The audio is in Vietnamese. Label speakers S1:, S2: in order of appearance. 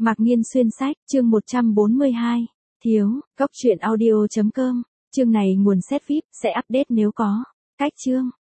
S1: Mạc Nghiên xuyên sách, chương 142. Thiếu, cốc truyện audio.com. Chương này nguồn set VIP, sẽ update nếu có. Cách chương.